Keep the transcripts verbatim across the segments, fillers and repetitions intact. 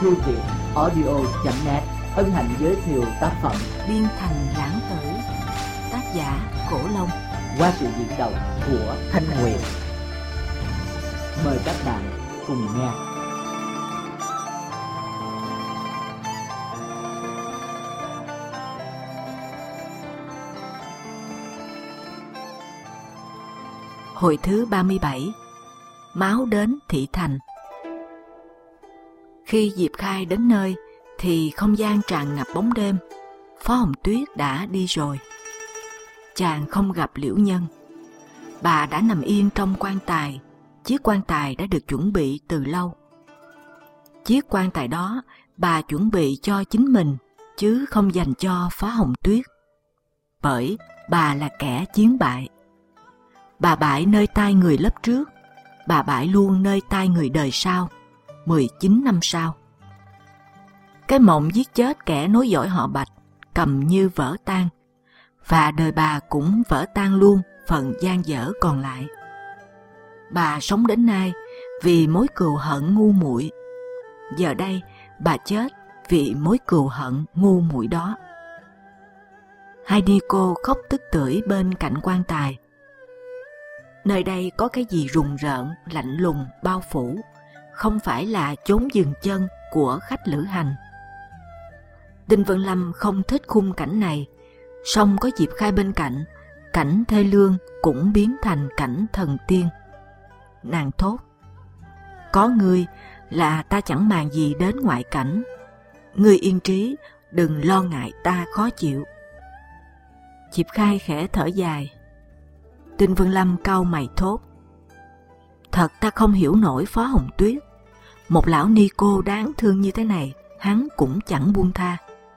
thư viện audio chấm net hân hạnh giới thiệu tác phẩm Biên Thành Lãng Tử, tác giả Cổ Long, qua sự diễn đọc của Thanh Huyền. Mời các bạn cùng nghe. Hồi thứ ba mươi bảy. Máu đến thị thành. Khi Diệp Khai đến nơi thì không gian tràn ngập bóng đêm. Phó Hồng Tuyết đã đi rồi. Chàng không gặp Liễu Nhân. Bà đã nằm yên trong quan tài. Chiếc quan tài đã được chuẩn bị từ lâu. Chiếc quan tài đó bà chuẩn bị cho chính mình, chứ không dành cho Phó Hồng Tuyết. Bởi bà là kẻ chiến bại. Bà bại nơi tay người lớp trước, bà bại luôn nơi tay người đời sau, mười chín năm sau. Cái mộng giết chết kẻ nối dõi họ Bạch cầm như vỡ tan, và đời bà cũng vỡ tan luôn phần dang dở còn lại. Bà sống đến nay vì mối cừu hận ngu muội. Giờ đây bà chết vì mối cừu hận ngu muội đó. Hai ni cô khóc tức tưởi bên cạnh quan tài. Nơi đây có cái gì rùng rợn, lạnh lùng, bao phủ, không phải là chốn dừng chân của khách lữ hành. Đinh Vân Lâm không thích khung cảnh này, song có Diệp Khai bên cạnh, cảnh thê lương cũng biến thành cảnh thần tiên. Nàng thốt: có ngươi là ta chẳng màng gì đến ngoại cảnh. Ngươi yên trí, đừng lo ngại ta khó chịu. Diệp Khai khẽ thở dài. Đinh Vân Lâm cau mày thốt: thật ta không hiểu nổi Phó Hồng Tuyết. Một lão ni cô đáng thương như thế này, hắn cũng chẳng buông tha.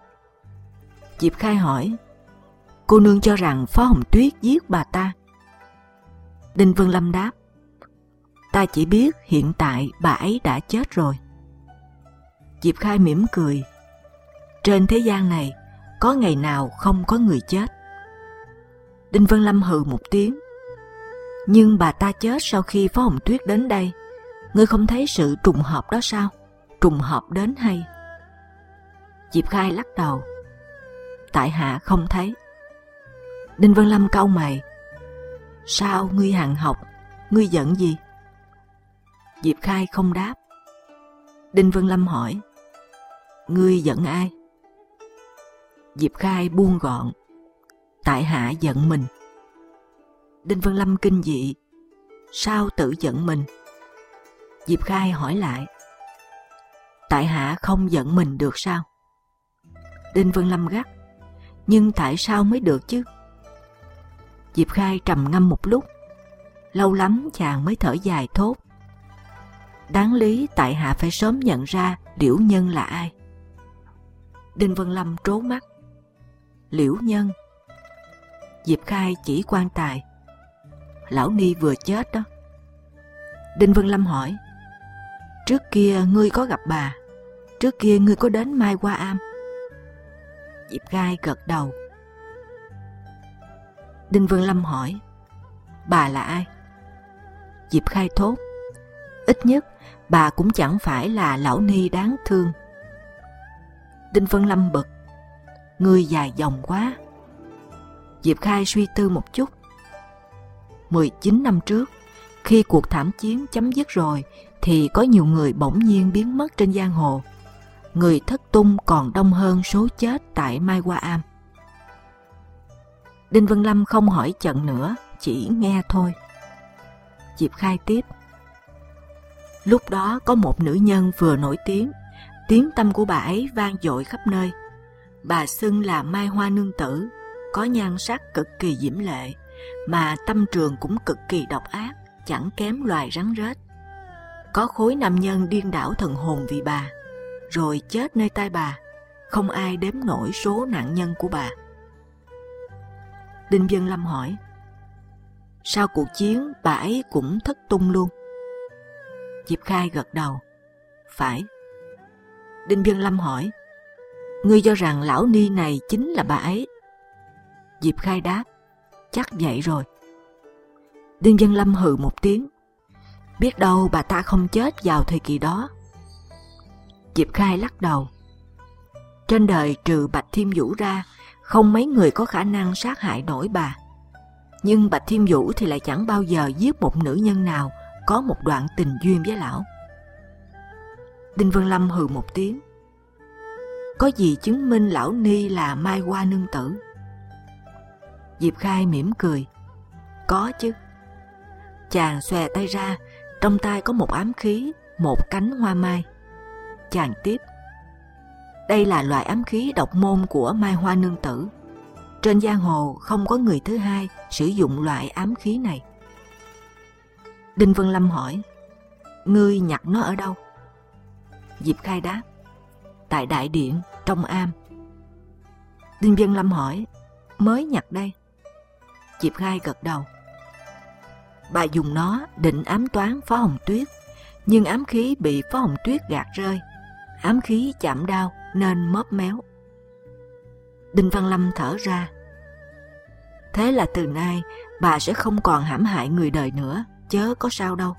Diệp Khai hỏi: cô nương cho rằng Phó Hồng Tuyết giết bà ta? Đinh Vân Lâm đáp: ta chỉ biết hiện tại bà ấy đã chết rồi. Diệp Khai mỉm cười: trên thế gian này có ngày nào không có người chết. Đinh Vân Lâm hừ một tiếng: nhưng bà ta chết sau khi Phó Hồng Tuyết đến đây. Ngươi không thấy sự trùng hợp đó sao? Trùng hợp đến hay? Diệp Khai lắc đầu: tại hạ không thấy. Đinh Vân Lâm cau mày: sao ngươi hằn học, ngươi giận gì? Diệp Khai không đáp. Đinh Vân Lâm hỏi: ngươi giận ai? Diệp Khai buông gọn: tại hạ giận mình. Đinh Vân Lâm kinh dị: sao tự giận mình? Diệp Khai hỏi lại: tại hạ không giận mình được sao? Đinh Vân Lâm gắt: nhưng tại sao mới được chứ? Diệp Khai trầm ngâm một lúc, lâu lắm chàng mới thở dài thốt: đáng lý tại hạ phải sớm nhận ra Liễu Nhân là ai. Đinh Vân Lâm trố mắt: Liễu Nhân? Diệp Khai chỉ quan tài: lão ni vừa chết đó. Đinh Vân Lâm hỏi: trước kia ngươi có gặp bà? Trước kia ngươi có đến Mai Hoa Am? Diệp Khai gật đầu. Đinh Vân Lâm hỏi: bà là ai? Diệp Khai thốt: ít nhất bà cũng chẳng phải là lão ni đáng thương. Đinh Vân Lâm bực: ngươi dài dòng quá. Diệp Khai suy tư một chút: mười chín năm trước, khi cuộc thảm chiến chấm dứt rồi, thì có nhiều người bỗng nhiên biến mất trên giang hồ. Người thất tung còn đông hơn số chết tại Mai Hoa Am. Đinh Vân Lâm không hỏi chận nữa, chỉ nghe thôi. Diệp Khai tiếp: lúc đó có một nữ nhân vừa nổi tiếng, tiếng tăm của bà ấy vang dội khắp nơi. Bà xưng là Mai Hoa Nương Tử, có nhan sắc cực kỳ diễm lệ, mà tâm trường cũng cực kỳ độc ác, chẳng kém loài rắn rết. Có khối nam nhân điên đảo thần hồn vì bà, rồi chết nơi tay bà, không ai đếm nổi số nạn nhân của bà. Đinh Vân Lâm hỏi: sau cuộc chiến bà ấy cũng thất tung luôn? Diệp Khai gật đầu: phải. Đinh Vân Lâm hỏi: ngươi cho rằng lão ni này chính là bà ấy? Diệp Khai đáp: chắc vậy rồi. Đinh Vân Lâm hừ một tiếng: biết đâu bà ta không chết vào thời kỳ đó. Diệp Khai lắc đầu. Trên đời trừ Bạch Thiên Vũ ra, không mấy người có khả năng sát hại nổi bà. Nhưng Bạch Thiên Vũ thì lại chẳng bao giờ giết một nữ nhân nào có một đoạn tình duyên với lão. Đinh Vân Lâm hừ một tiếng. Có gì chứng minh lão ni là Mai Hoa nương tử? Diệp Khai mỉm cười. Có chứ. Chàng xòe tay ra, trong tay có một ám khí, một cánh hoa mai. Chàng tiếp. Đây là loại ám khí độc môn của Mai Hoa nương tử. Trên giang hồ không có người thứ hai sử dụng loại ám khí này. Đinh Vân Lâm hỏi. Ngươi nhặt nó ở đâu? Diệp Khai đáp. Tại đại điện, trong am. Đinh Vân Lâm hỏi. Mới nhặt đây. Diệp Khai gật đầu. Bà dùng nó định ám toán Phó Hồng Tuyết, nhưng ám khí bị Phó Hồng Tuyết gạt rơi. Ám khí chạm đau nên móp méo. Đinh Văn Lâm thở ra. Thế là từ nay bà sẽ không còn hãm hại người đời nữa, chớ có sao đâu.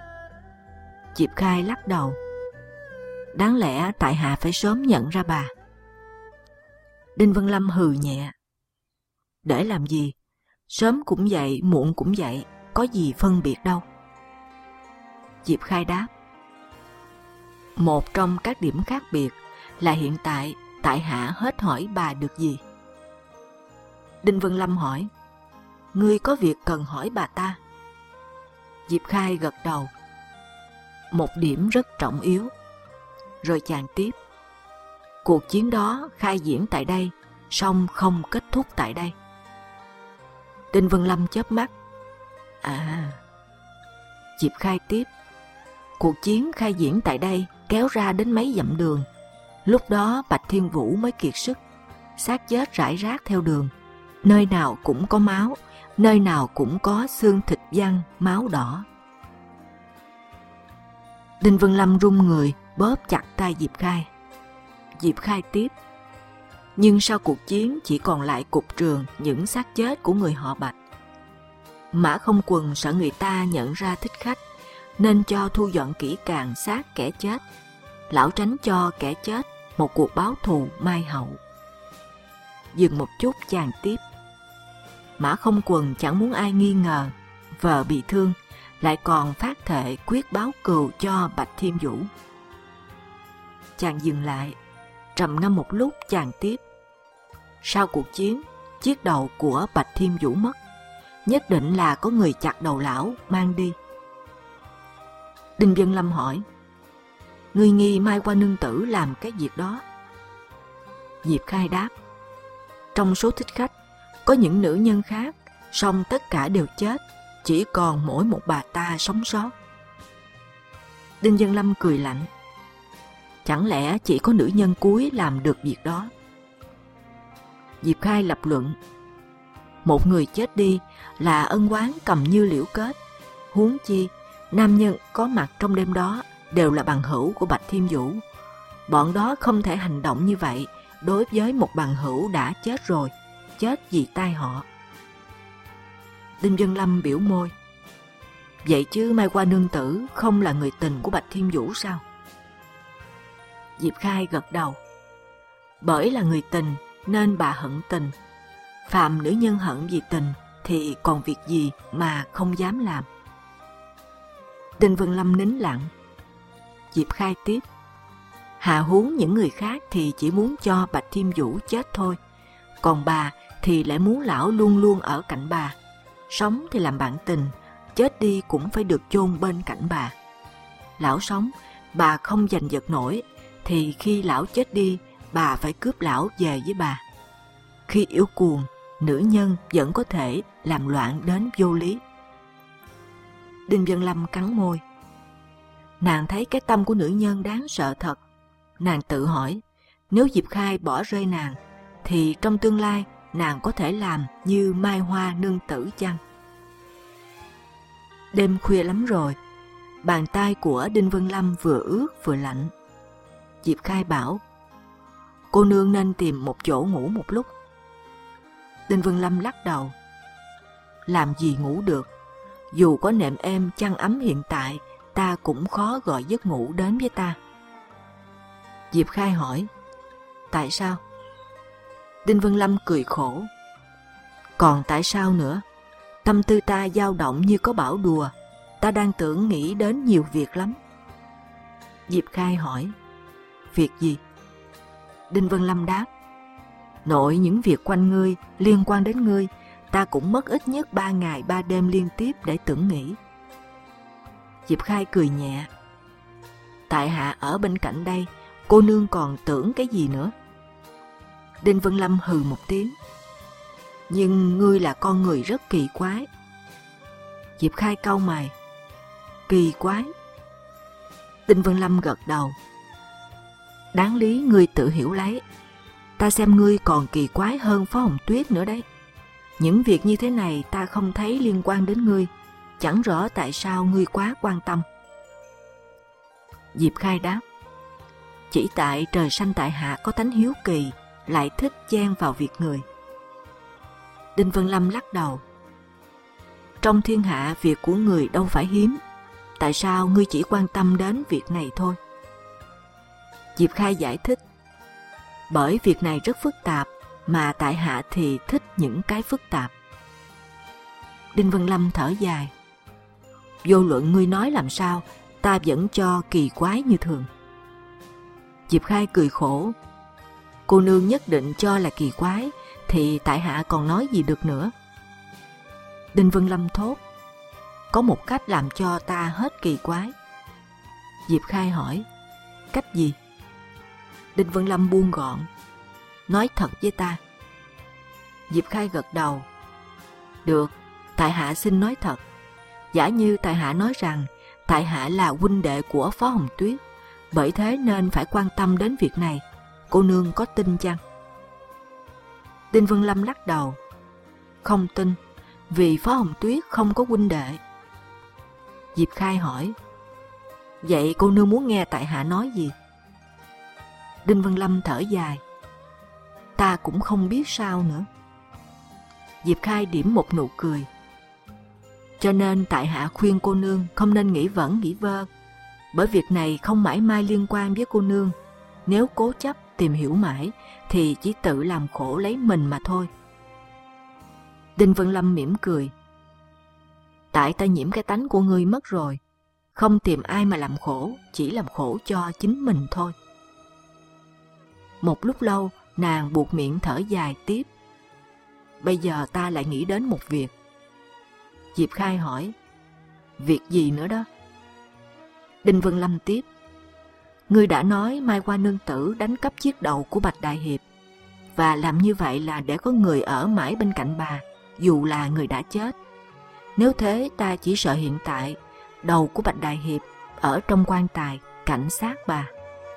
Diệp Khai lắc đầu. Đáng lẽ tại hạ phải sớm nhận ra bà. Đinh Văn Lâm hừ nhẹ. Để làm gì? Sớm cũng vậy, muộn cũng vậy, có gì phân biệt đâu. Diệp Khai đáp. Một trong các điểm khác biệt là hiện tại tại hạ hết hỏi bà được gì. Đinh Vân Lâm hỏi. Ngươi có việc cần hỏi bà ta? Diệp Khai gật đầu. Một điểm rất trọng yếu. Rồi chàng tiếp. Cuộc chiến đó khai diễn tại đây, song không kết thúc tại đây. Đinh Vân Lâm chớp mắt. À. Diệp Khai tiếp. Cuộc chiến khai diễn tại đây kéo ra đến mấy dặm đường. Lúc đó Bạch Thiên Vũ mới kiệt sức. Xác chết rải rác theo đường. Nơi nào cũng có máu, nơi nào cũng có xương thịt văng, máu đỏ. Đinh Vân Lâm run người, bóp chặt tay Diệp Khai. Diệp Khai tiếp. Nhưng sau cuộc chiến chỉ còn lại cục trường những xác chết của người họ Bạch. Mã Không Quần sợ người ta nhận ra thích khách, nên cho thu dọn kỹ càng xác kẻ chết. Lão tránh cho kẻ chết một cuộc báo thù mai hậu. Dừng một chút chàng tiếp. Mã Không Quần chẳng muốn ai nghi ngờ vợ bị thương, lại còn phát thệ quyết báo cừu cho Bạch Thiên Vũ. Chàng dừng lại, trầm ngâm một lúc chàng tiếp. Sau cuộc chiến, chiếc đầu của Bạch Thiên Vũ mất. Nhất định là có người chặt đầu lão mang đi. Đinh Vân Lâm hỏi. Ngươi nghi Mai Hoa nương tử làm cái việc đó? Diệp Khai đáp. Trong số thích khách có những nữ nhân khác, song tất cả đều chết, chỉ còn mỗi một bà ta sống sót. Đinh Vân Lâm cười lạnh. Chẳng lẽ chỉ có nữ nhân cuối làm được việc đó? Diệp Khai lập luận. Một người chết đi là ân oán cầm như liễu kết. Huống chi nam nhân có mặt trong đêm đó đều là bằng hữu của Bạch Thiên Vũ. Bọn đó không thể hành động như vậy đối với một bằng hữu đã chết rồi, chết vì tai họ. Đinh Vân Lâm biểu môi. Vậy chứ Mai Hoa nương tử không là người tình của Bạch Thiên Vũ sao? Diệp Khai gật đầu. Bởi là người tình nên bà hận tình. Phạm nữ nhân hận vì tình thì còn việc gì mà không dám làm. Đinh Vân Lâm nín lặng. Diệp Khai tiếp. Hà huống những người khác thì chỉ muốn cho Bạch Thiên Vũ chết thôi, còn bà thì lại muốn lão luôn luôn ở cạnh bà. Sống thì làm bạn tình, chết đi cũng phải được chôn bên cạnh bà. Lão sống, bà không giành giật nổi, thì khi lão chết đi, bà phải cướp lão về với bà. Khi yếu cuồng, nữ nhân vẫn có thể làm loạn đến vô lý. Đinh Vân Lâm cắn môi. Nàng thấy cái tâm của nữ nhân đáng sợ thật. Nàng tự hỏi, nếu Diệp Khai bỏ rơi nàng, thì trong tương lai nàng có thể làm như Mai Hoa nương tử chăng? Đêm khuya lắm rồi, bàn tay của Đinh Vân Lâm vừa ướt vừa lạnh. Diệp Khai bảo, cô nương nên tìm một chỗ ngủ một lúc. Đinh Vân Lâm lắc đầu. Làm gì ngủ được, dù có nệm êm chăn ấm hiện tại, ta cũng khó gọi giấc ngủ đến với ta. Diệp Khai hỏi, tại sao? Đinh Vân Lâm cười khổ, còn tại sao nữa? Tâm tư ta dao động như có bão đùa, ta đang tưởng nghĩ đến nhiều việc lắm. Diệp Khai hỏi, việc gì? Đinh Vân Lâm đáp, nội những việc quanh ngươi, liên quan đến ngươi, ta cũng mất ít nhất ba ngày ba đêm liên tiếp để tưởng nghĩ. Diệp Khai cười nhẹ, tại hạ ở bên cạnh đây, cô nương còn tưởng cái gì nữa? Đinh Vân Lâm hừ một tiếng, nhưng ngươi là con người rất kỳ quái. Diệp Khai cau mày, kỳ quái? Đinh Vân Lâm gật đầu, đáng lý ngươi tự hiểu lấy, ta xem ngươi còn kỳ quái hơn Phó Hồng Tuyết nữa đấy. Những việc như thế này ta không thấy liên quan đến ngươi, chẳng rõ tại sao ngươi quá quan tâm. Diệp Khai đáp, chỉ tại trời xanh tại hạ có tánh hiếu kỳ, lại thích chen vào việc người. Đinh Vân Lâm lắc đầu, trong thiên hạ việc của người đâu phải hiếm, tại sao ngươi chỉ quan tâm đến việc này thôi? Diệp Khai giải thích, bởi việc này rất phức tạp, mà tại hạ thì thích những cái phức tạp. Đinh Vân Lâm thở dài, vô luận ngươi nói làm sao, ta vẫn cho kỳ quái như thường. Diệp Khai cười khổ, cô nương nhất định cho là kỳ quái, thì tại hạ còn nói gì được nữa. Đinh Vân Lâm thốt, có một cách làm cho ta hết kỳ quái. Diệp Khai hỏi, cách gì? Đinh Vân Lâm buông gọn, nói thật với ta. Diệp Khai gật đầu, được, tại hạ xin nói thật. Giả như tại hạ nói rằng tại hạ là huynh đệ của Phó Hồng Tuyết, bởi thế nên phải quan tâm đến việc này, cô nương có tin chăng? Đinh Vân Lâm lắc đầu, không tin, vì Phó Hồng Tuyết không có huynh đệ. Diệp Khai hỏi, vậy cô nương muốn nghe tại hạ nói gì? Đinh Vân Lâm thở dài, ta cũng không biết sao nữa. Diệp Khai điểm một nụ cười, cho nên tại hạ khuyên cô nương không nên nghĩ vẩn nghĩ vơ, bởi việc này không mãi mai liên quan với cô nương. Nếu cố chấp tìm hiểu mãi thì chỉ tự làm khổ lấy mình mà thôi. Đinh Vân Lâm mỉm cười, tại ta nhiễm cái tánh của ngươi mất rồi, không tìm ai mà làm khổ, chỉ làm khổ cho chính mình thôi. Một lúc lâu, nàng buột miệng thở dài tiếp, bây giờ ta lại nghĩ đến một việc. Diệp Khai hỏi, việc gì nữa đó? Đinh Vân Lâm tiếp, ngươi đã nói Mai Hoa nương tử đánh cắp chiếc đầu của Bạch Đại Hiệp, và làm như vậy là để có người ở mãi bên cạnh bà, dù là người đã chết. Nếu thế, ta chỉ sợ hiện tại đầu của Bạch Đại Hiệp ở trong quan tài cạnh xác bà.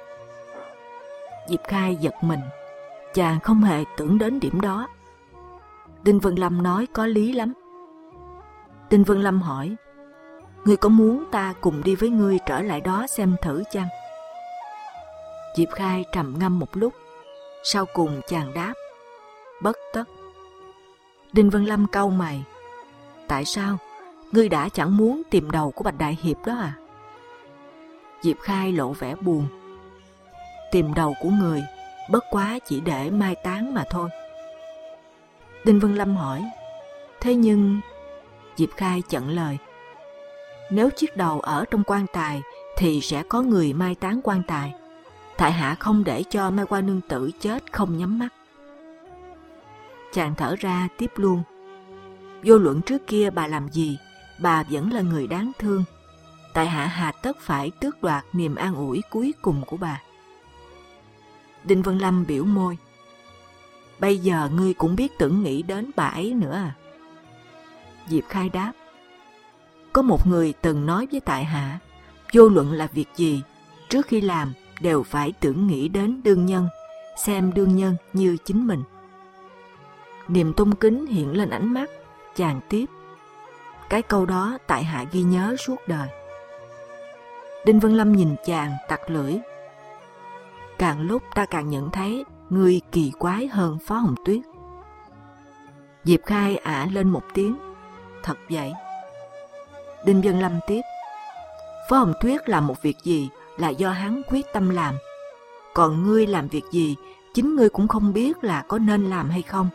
Diệp Khai giật mình, chàng không hề tưởng đến điểm đó. Đinh Vân Lâm nói có lý lắm. Đinh Vân Lâm hỏi, ngươi có muốn ta cùng đi với ngươi trở lại đó xem thử chăng? Diệp Khai trầm ngâm một lúc, sau cùng chàng đáp, bất tất. Đinh Vân Lâm cau mày, tại sao? Ngươi đã chẳng muốn tìm đầu của Bạch Đại Hiệp đó à? Diệp Khai lộ vẻ buồn, tìm đầu của người bất quá chỉ để mai táng mà thôi. Đinh Vân Lâm hỏi, thế nhưng... Diệp Khai chặn lời, nếu chiếc đầu ở trong quan tài thì sẽ có người mai táng quan tài. Tại hạ không để cho Mai Hoa nương tử chết không nhắm mắt. Chàng thở ra tiếp luôn, vô luận trước kia bà làm gì, bà vẫn là người đáng thương. Tại hạ hà tất phải tước đoạt niềm an ủi cuối cùng của bà. Đinh Vân Lâm biểu môi, bây giờ ngươi cũng biết tưởng nghĩ đến bà ấy nữa à? Diệp Khai đáp, có một người từng nói với tại hạ, vô luận là việc gì, trước khi làm đều phải tưởng nghĩ đến đương nhân, xem đương nhân như chính mình. Niềm tôn kính hiện lên ánh mắt, chàng tiếp, cái câu đó tại hạ ghi nhớ suốt đời. Đinh Vân Lâm nhìn chàng tặc lưỡi, càng lúc ta càng nhận thấy ngươi kỳ quái hơn Phó Hồng Tuyết. Diệp Khai ả lên một tiếng, thật vậy. Đinh Vân Lâm tiếp, Phó Hồng Tuyết làm một việc gì là do hắn quyết tâm làm, còn ngươi làm việc gì, chính ngươi cũng không biết là có nên làm hay không.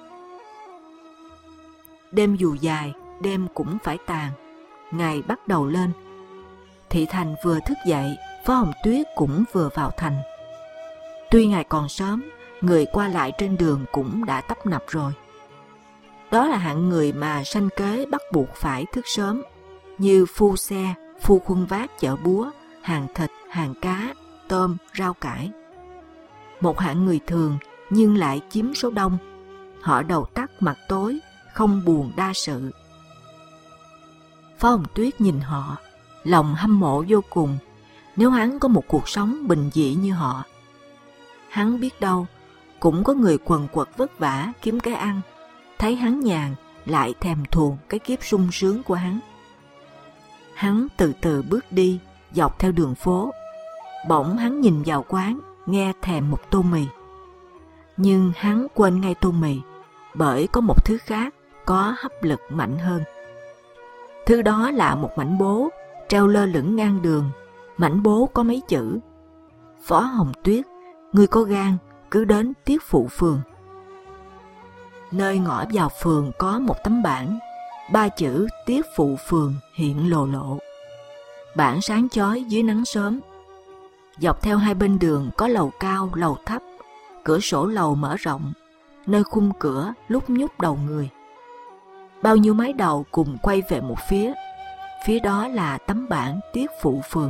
Đêm dù dài, đêm cũng phải tàn. Ngày bắt đầu lên. Thị Thành vừa thức dậy, Phó Hồng Tuyết cũng vừa vào thành. Tuy ngày còn sớm, người qua lại trên đường cũng đã tấp nập rồi. Đó là hạng người mà sanh kế bắt buộc phải thức sớm, như phu xe, phu khuân vác chợ búa, hàng thịt, hàng cá, tôm, rau cải. Một hạng người thường nhưng lại chiếm số đông. Họ đầu tắt mặt tối, không buồn đa sự. Phó Hồng Tuyết nhìn họ, lòng hâm mộ vô cùng. Nếu hắn có một cuộc sống bình dị như họ, hắn biết đâu cũng có người quần quật vất vả kiếm cái ăn, thấy hắn nhàn lại thèm thuồng cái kiếp sung sướng của hắn. Hắn từ từ bước đi dọc theo đường phố. Bỗng hắn nhìn vào quán, nghe thèm một tô mì. Nhưng hắn quên ngay tô mì, bởi có một thứ khác có hấp lực mạnh hơn. Thứ đó là một mảnh bố treo lơ lửng ngang đường. Mảnh bố có mấy chữ: Phó Hồng Tuyết, ngươi có gan cứ đến Tiết Phụ Phường. Nơi ngõ vào phường có một tấm bảng, ba chữ Tiết Phụ Phường hiện lồ lộ. Bảng sáng chói dưới nắng sớm. Dọc theo hai bên đường có lầu cao, lầu thấp, cửa sổ lầu mở rộng, nơi khung cửa lúc nhúc đầu người. Bao nhiêu mái đầu cùng quay về một phía, phía đó là tấm bảng Tiết Phụ Phường.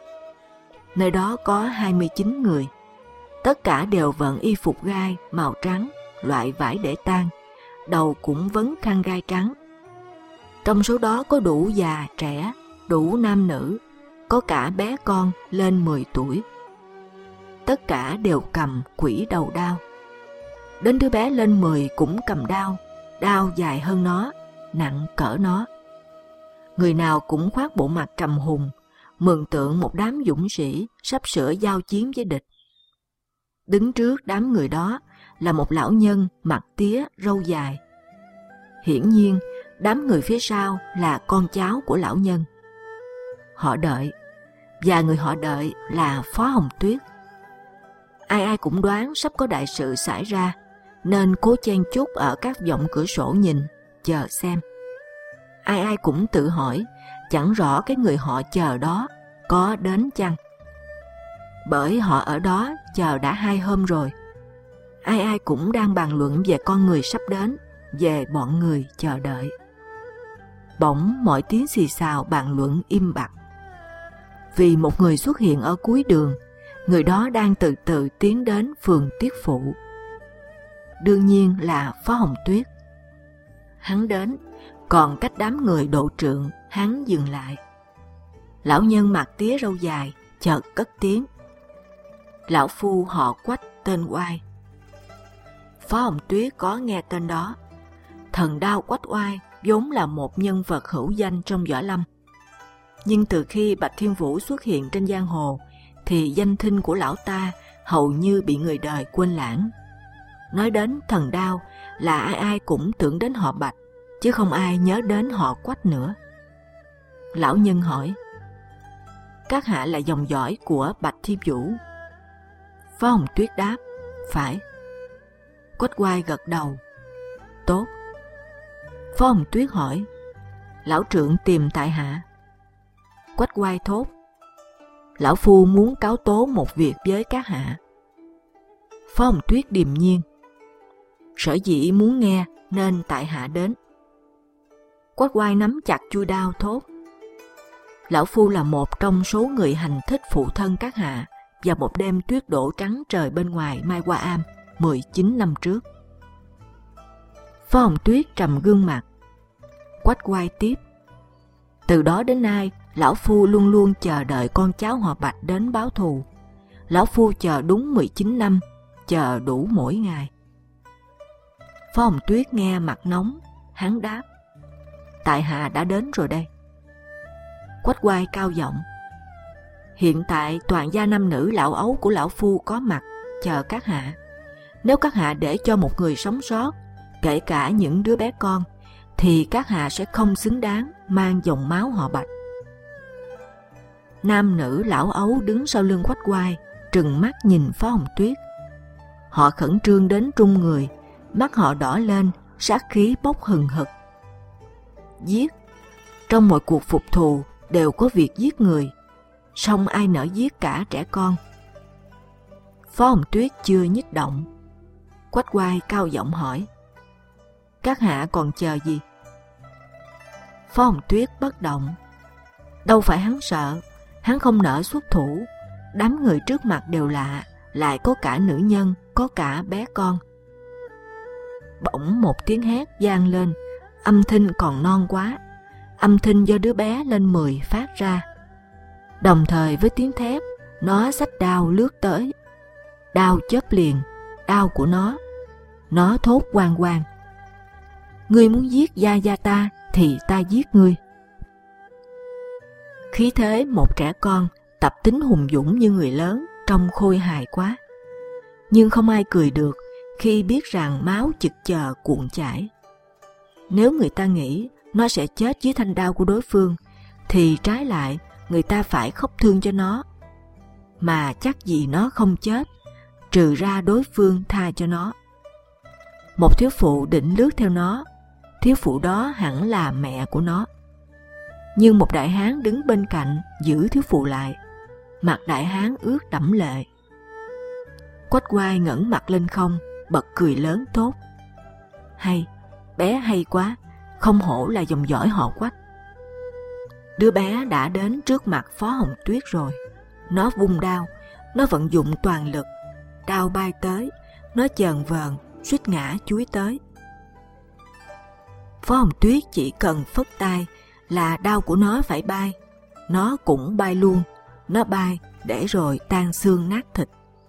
Nơi đó có hai mươi chín người, tất cả đều vận y phục gai màu trắng, loại vải để tang, đầu cũng vấn khăn gai trắng. Trong số đó có đủ già trẻ, đủ nam nữ, có cả bé con lên mười tuổi. Tất cả đều cầm quỷ đầu đao. Đến đứa bé lên mười cũng cầm đao, đao dài hơn nó, nặng cỡ nó. Người nào cũng khoác bộ mặt trầm hùng, mường tượng một đám dũng sĩ sắp sửa giao chiến với địch. Đứng trước đám người đó là một lão nhân mặt tía râu dài. Hiển nhiên, đám người phía sau là con cháu của lão nhân. Họ đợi, và người họ đợi là Phó Hồng Tuyết. Ai ai cũng đoán sắp có đại sự xảy ra, nên cố chen chúc ở các vọng cửa sổ nhìn, chờ xem. Ai ai cũng tự hỏi, chẳng rõ cái người họ chờ đó có đến chăng. Bởi họ ở đó chờ đã hai hôm rồi. Ai ai cũng đang bàn luận về con người sắp đến, về bọn người chờ đợi. Bỗng mọi tiếng xì xào bàn luận im bặt. Vì một người xuất hiện ở cuối đường, người đó đang từ từ tiến đến phường Tiết Phụ. Đương nhiên là Phó Hồng Tuyết. Hắn đến, còn cách đám người độ trượng, hắn dừng lại. Lão nhân mặt tía râu dài chợt cất tiếng: Lão phu họ Quách tên Oai. Phó Hồng Tuyết có nghe tên đó. Thần đao Quách Oai vốn là một nhân vật hữu danh trong võ lâm. Nhưng từ khi Bạch Thiên Vũ xuất hiện trên giang hồ, thì danh thinh của lão ta hầu như bị người đời quên lãng. Nói đến thần đao là ai ai cũng tưởng đến họ Bạch, chứ không ai nhớ đến họ Quách nữa. Lão nhân hỏi: Các hạ là dòng dõi của Bạch Thiên Vũ? Phó Hồng Tuyết đáp: Phải. Quách Oai gật đầu: Tốt. Phó Hồng Tuyết hỏi: Lão trượng tìm tại hạ? Quách Oai thốt: Lão phu muốn cáo tố một việc với các hạ. Phó Hồng Tuyết điềm nhiên: Sở dĩ muốn nghe nên tại hạ đến. Quách Oai nắm chặt chuôi đao thốt: Lão phu là một trong số người hành thích phụ thân các hạ vào một đêm tuyết đổ trắng trời bên ngoài Mai Hoa Am mười chín năm trước. Phó Hồng Tuyết trầm gương mặt. Quách Oai tiếp: Từ đó đến nay, lão phu luôn luôn chờ đợi con cháu họ Bạch đến báo thù. Lão phu chờ đúng mười chín năm, chờ đủ mỗi ngày. Phó Hồng Tuyết nghe mặt nóng, hắn đáp: Tại hạ đã đến rồi đây. Quách Oai cao giọng: Hiện tại toàn gia nam nữ lão ấu của lão phu có mặt chờ các hạ. Nếu các hạ để cho một người sống sót, kể cả những đứa bé con, thì các hạ sẽ không xứng đáng mang dòng máu họ Bạch. Nam nữ lão ấu đứng sau lưng Quách Oai, trừng mắt nhìn Phó Hồng Tuyết. Họ khẩn trương đến run người, mắt họ đỏ lên, sát khí bốc hừng hực. Giết. Trong mọi cuộc phục thù đều có việc giết người, song ai nỡ giết cả trẻ con. Phó Hồng Tuyết chưa nhích động. Quách Oai cao giọng hỏi: các hạ còn chờ gì? Phó Hồng Tuyết bất động. Đâu phải hắn sợ, hắn không nỡ xuất thủ. Đám người trước mặt đều lạ, lại có cả nữ nhân, có cả bé con. Bỗng một tiếng hét vang lên, âm thanh còn non quá, âm thanh do đứa bé lên mười phát ra. Đồng thời với tiếng thét, nó xách đao lướt tới. Đao chớp liền, đao của nó. Nó thốt oang oang: ngươi muốn giết gia gia ta thì ta giết ngươi. Khí thế một trẻ con, tập tính hùng dũng như người lớn, trông khôi hài quá. Nhưng không ai cười được khi biết rằng máu chực chờ cuộn chảy. Nếu người ta nghĩ nó sẽ chết dưới thanh đao của đối phương, thì trái lại người ta phải khóc thương cho nó. Mà chắc gì nó không chết, trừ ra đối phương tha cho nó. Một thiếu phụ định lướt theo nó, thiếu phụ đó hẳn là mẹ của nó. Nhưng một đại hán đứng bên cạnh giữ thiếu phụ lại, mặt đại hán ướt đẫm lệ. Quách Oai ngẩng mặt lên không, bật cười lớn thốt: hay, bé hay quá, không hổ là dòng dõi họ Quách. Đứa bé đã đến trước mặt Phó Hồng Tuyết rồi. Nó vung đao, nó vận dụng toàn lực. Đao bay tới, nó chờn vờn, suýt ngã chúi tới. Phó Hồng Tuyết chỉ cần phất tay là đao của nó phải bay. Nó cũng bay luôn, nó bay để rồi tan xương nát thịt.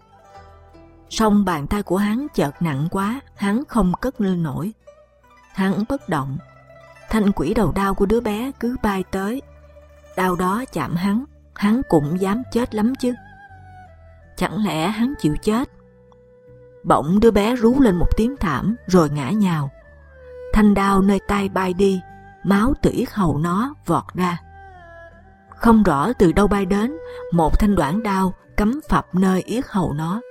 Song bàn tay của hắn chợt nặng quá, hắn không cất lên nổi. Hắn bất động. Thanh quỷ đầu đao của đứa bé cứ bay tới. Đao đó chạm hắn, hắn cũng dám chết lắm chứ. Chẳng lẽ hắn chịu chết? Bỗng đứa bé rú lên một tiếng thảm rồi ngã nhào. Thanh đao nơi tay bay đi, máu từ yết hầu nó vọt ra. Không rõ từ đâu bay đến một thanh đoản đao cắm phập nơi yết hầu nó.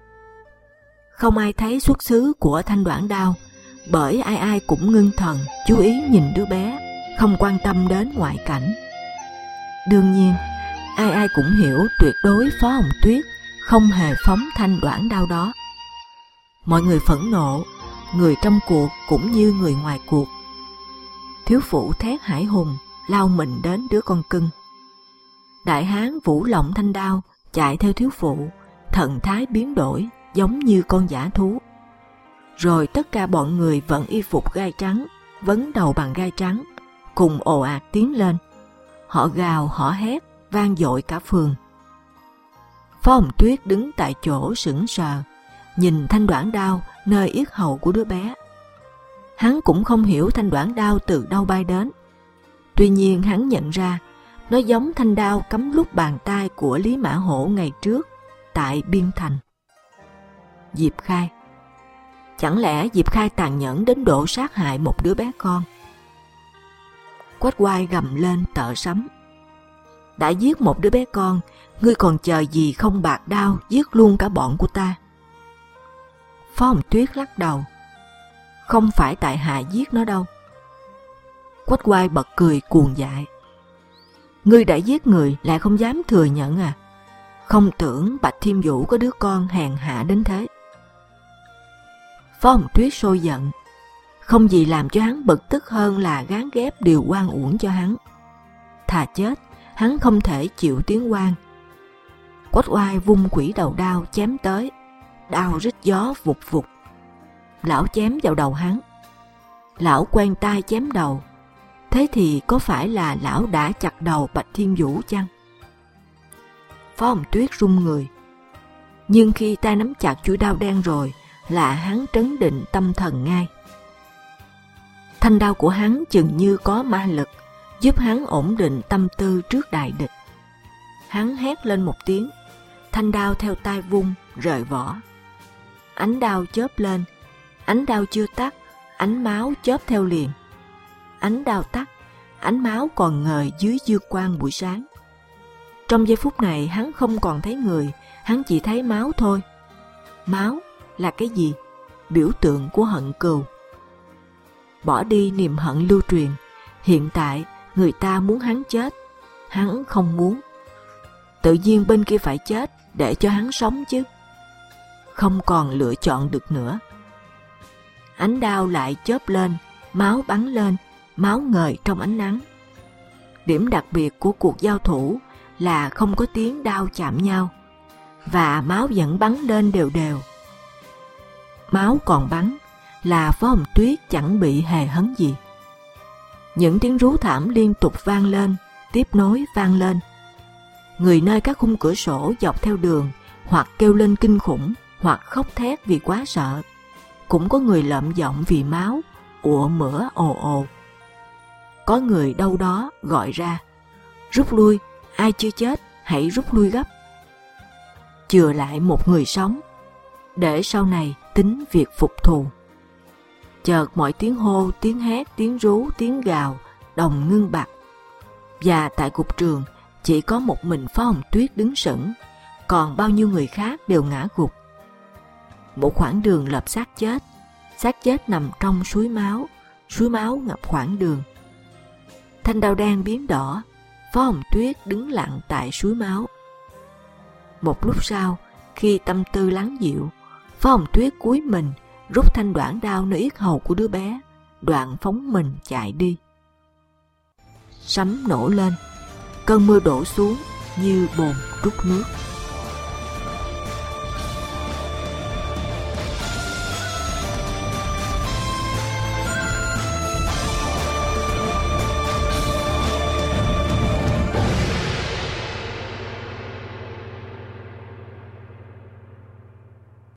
Không ai thấy xuất xứ của thanh đoản đao, bởi ai ai cũng ngưng thần chú ý nhìn đứa bé, không quan tâm đến ngoại cảnh. Đương nhiên, ai ai cũng hiểu tuyệt đối Phó Hồng Tuyết không hề phóng thanh đoản đao đó. Mọi người phẫn nộ, người trong cuộc cũng như người ngoài cuộc. Thiếu phụ thét hải hùng, lao mình đến đứa con cưng. Đại hán vũ lộng thanh đao, chạy theo thiếu phụ, thần thái biến đổi, giống như con dã thú. Rồi tất cả bọn người vận y phục gai trắng, vấn đầu bằng gai trắng, cùng ồ ạt tiến lên. Họ gào, họ hét, vang dội cả phường. Phó Hồng Tuyết đứng tại chỗ sững sờ, nhìn thanh đoản đao nơi yết hầu của đứa bé. Hắn cũng không hiểu thanh đoản đao từ đâu bay đến. Tuy nhiên hắn nhận ra nó giống thanh đao cắm lúc bàn tay của Lý Mã Hổ ngày trước tại Biên Thành. Diệp Khai. Chẳng lẽ Diệp Khai tàn nhẫn đến độ sát hại một đứa bé con? Quách Oai gầm lên tợ sấm: đã giết một đứa bé con, ngươi còn chờ gì không bạc đao giết luôn cả bọn của ta? Phó Hồng Tuyết lắc đầu: không phải tại hạ giết nó đâu. Quách Oai bật cười cuồng dại: ngươi đã giết người lại không dám thừa nhận à? Không tưởng Bạch Thiên Vũ có đứa con hèn hạ đến thế. Phó Hồng Tuyết sôi giận, không gì làm cho hắn bực tức hơn là gán ghép điều oan uổng cho hắn. Thà chết, hắn không thể chịu tiếng oan. Quách Oai vung quỷ đầu đao chém tới, đao rít gió vụt vụt. Lão chém vào đầu hắn. Lão quen tay chém đầu. Thế thì có phải là lão đã chặt đầu Bạch Thiên Vũ chăng? Phó Hồng Tuyết run người. Nhưng khi tay nắm chặt chuôi đao đen rồi, là hắn trấn định tâm thần ngay. Thanh đao của hắn chừng như có ma lực, giúp hắn ổn định tâm tư trước đại địch. Hắn hét lên một tiếng, thanh đao theo tay vung rời vỏ. Ánh đao chớp lên, ánh đao chưa tắt, ánh máu chớp theo liền. Ánh đao tắt, ánh máu còn ngời dưới dương quang buổi sáng. Trong giây phút này hắn không còn thấy người, hắn chỉ thấy máu thôi. Máu là cái gì? Biểu tượng của hận cừu. Bỏ đi niềm hận lưu truyền, hiện tại người ta muốn hắn chết, hắn không muốn. Tự nhiên bên kia phải chết để cho hắn sống chứ. Không còn lựa chọn được nữa. Ánh đao lại chớp lên, máu bắn lên, máu ngời trong ánh nắng. Điểm đặc biệt của cuộc giao thủ là không có tiếng đao chạm nhau, và máu vẫn bắn lên đều đều. Máu còn bắn là Phó Hồng Tuyết chẳng bị hề hấn gì. Những tiếng rú thảm liên tục vang lên, tiếp nối vang lên. Người nơi các khung cửa sổ dọc theo đường hoặc kêu lên kinh khủng, hoặc khóc thét vì quá sợ. Cũng có người lợm giọng vì máu, ụa mửa ồ ồ. Có người đâu đó gọi ra: rút lui, ai chưa chết hãy rút lui gấp. Chừa lại một người sống, để sau này tính việc phục thù. Chợt mọi tiếng hô, tiếng hét, tiếng rú, tiếng gào đồng ngưng bặt. Và tại cục trường chỉ có một mình Phó Hồng Tuyết đứng sững, còn bao nhiêu người khác đều ngã gục. Một khoảng đường lợp xác chết, xác chết nằm trong suối máu, suối máu ngập khoảng đường. Thanh đao đen biến đỏ, Phó Hồng Tuyết đứng lặng tại suối máu. Một lúc sau, khi tâm tư lắng dịu, Phó Hồng Tuyết cúi mình rút thanh đoạn đao nơi yết hầu của đứa bé, đoạn phóng mình chạy đi. Sấm nổ lên, cơn mưa đổ xuống như bồn trút nước.